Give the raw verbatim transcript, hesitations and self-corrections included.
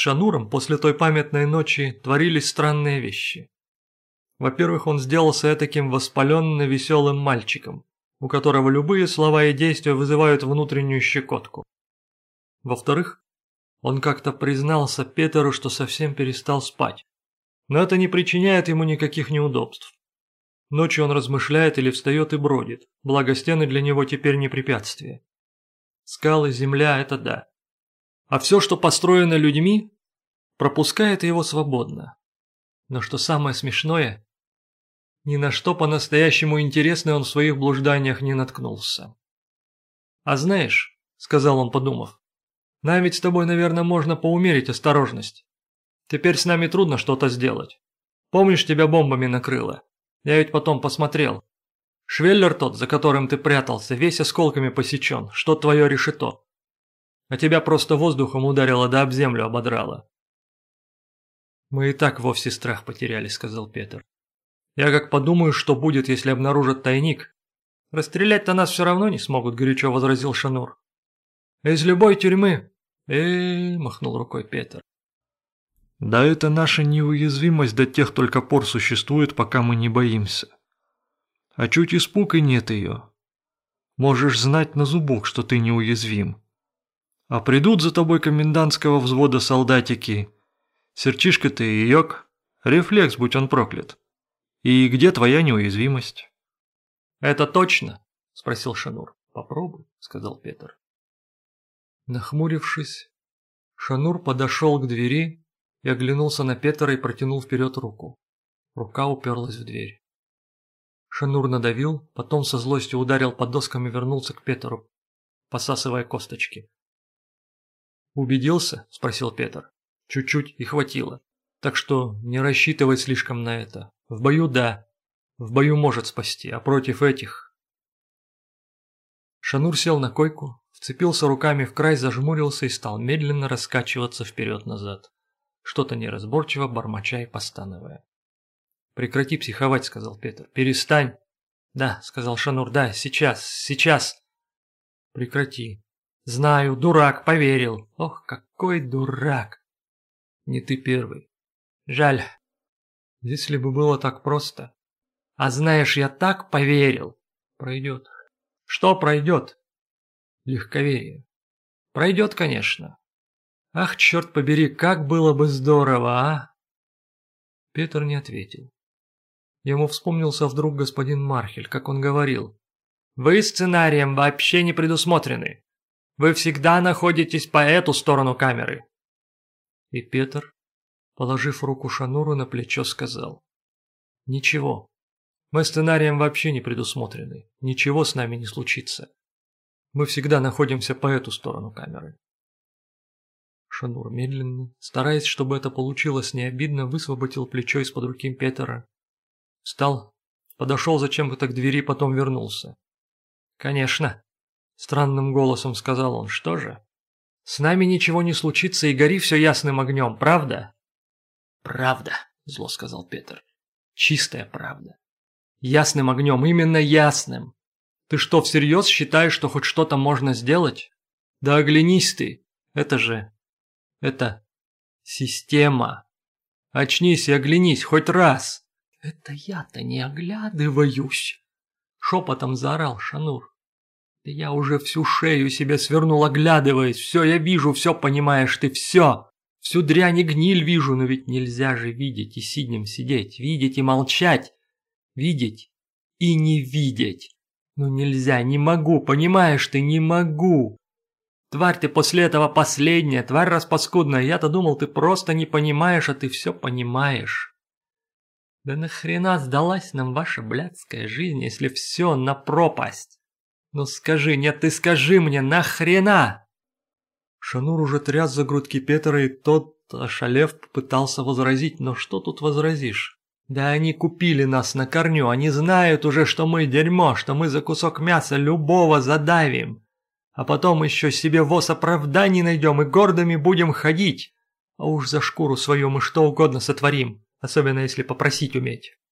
Шануром после той памятной ночи творились странные вещи. Во-первых, он сделался этаким воспаленно веселым мальчиком, у которого любые слова и действия вызывают внутреннюю щекотку. Во-вторых, он как-то признался Петеру, что совсем перестал спать, но это не причиняет ему никаких неудобств. Ночью он размышляет или встает и бродит, благо стены для него теперь не препятствие. Скалы, земля – это да. А все, что построено людьми, пропускает его свободно. Но что самое смешное, ни на что по-настоящему интересное он в своих блужданиях не наткнулся. «А знаешь», – сказал он, подумав, – «нам ведь с тобой, наверное, можно поумерить осторожность. Теперь с нами трудно что-то сделать. Помнишь, тебя бомбами накрыло? Я ведь потом посмотрел. Швеллер тот, за которым ты прятался, весь осколками посечен, что твое решето. А тебя просто воздухом ударило да об землю ободрало». «Мы и так вовсе страх потеряли», — сказал Петр. «Я как подумаю, что будет, если обнаружат тайник». «Расстрелять-то нас все равно не смогут», — горячо возразил Шанур. «Из любой тюрьмы». «Э-э-э», — махнул рукой Петр. «Да это наша неуязвимость до тех только пор существует, пока мы не боимся. А чуть испуг и нет ее. Можешь знать на зубок, что ты неуязвим. А придут за тобой комендантского взвода солдатики. Серчишка ты и йог, рефлекс, будь он проклят. И где твоя неуязвимость?» «Это точно?» – спросил Шанур. «Попробуй», – сказал Петр. Нахмурившись, Шанур подошел к двери и оглянулся на Петра и протянул вперед руку. Рука уперлась в дверь. Шанур надавил, потом со злостью ударил по доскам и вернулся к Петру, посасывая косточки. «Убедился?» – спросил Петр. «Чуть-чуть и хватило. Так что не рассчитывай слишком на это. В бою – да. В бою может спасти, а против этих...» Шанур сел на койку, вцепился руками в край, зажмурился и стал медленно раскачиваться вперед-назад, что-то неразборчиво бормоча и постановая. «Прекрати психовать», — сказал Петр. «Перестань». «Да», — сказал Шанур, — «да, сейчас, сейчас». «Прекрати». «Знаю, дурак, поверил». «Ох, какой дурак». «Не ты первый». «Жаль. Если бы было так просто». «А знаешь, я так поверил». «Пройдет». «Что пройдет?» «Легковерие». «Пройдет, конечно». «Ах, черт побери, как было бы здорово, а?» Петр не ответил. Ему вспомнился вдруг господин Мархель, как он говорил. «Вы сценарием вообще не предусмотрены. Вы всегда находитесь по эту сторону камеры». И Петр, положив руку Шануру на плечо, сказал. «Ничего, мы сценарием вообще не предусмотрены. Ничего с нами не случится. Мы всегда находимся по эту сторону камеры». Шанур медленно, стараясь, чтобы это получилось необидно, высвободил плечо из-под руки Петра. Встал, подошел зачем-то к двери, потом вернулся. «Конечно», — странным голосом сказал он, — «что же? С нами ничего не случится, и гори все ясным огнем, правда?» «Правда», — зло сказал Петр, — «чистая правда. Ясным огнем, именно ясным. Ты что, всерьез считаешь, что хоть что-то можно сделать? Да оглянись ты, это же... это... система. Очнись и оглянись хоть раз». «Это я-то не оглядываюсь!» — шепотом заорал Шанур. «Да я уже всю шею себе свернул, оглядываясь. Все я вижу, все понимаешь ты, все. Всю дрянь и гниль вижу, но ведь нельзя же видеть и сиднем сидеть, видеть и молчать, видеть и не видеть. Ну нельзя, не могу, понимаешь ты, не могу. Тварь ты после этого последняя, тварь распаскудная. Я-то думал, ты просто не понимаешь, а ты все понимаешь». «Да нахрена сдалась нам ваша блядская жизнь, если все на пропасть? Ну скажи, нет, ты скажи мне, нахрена?» Шанур уже тряс за грудки Петра, и тот, ошалев, попытался возразить, но что тут возразишь? «Да они купили нас на корню, они знают уже, что мы дерьмо, что мы за кусок мяса любого задавим. А потом еще себе воз оправданий найдем и гордыми будем ходить. А уж за шкуру свою мы что угодно сотворим. Особенно если попросить уметь».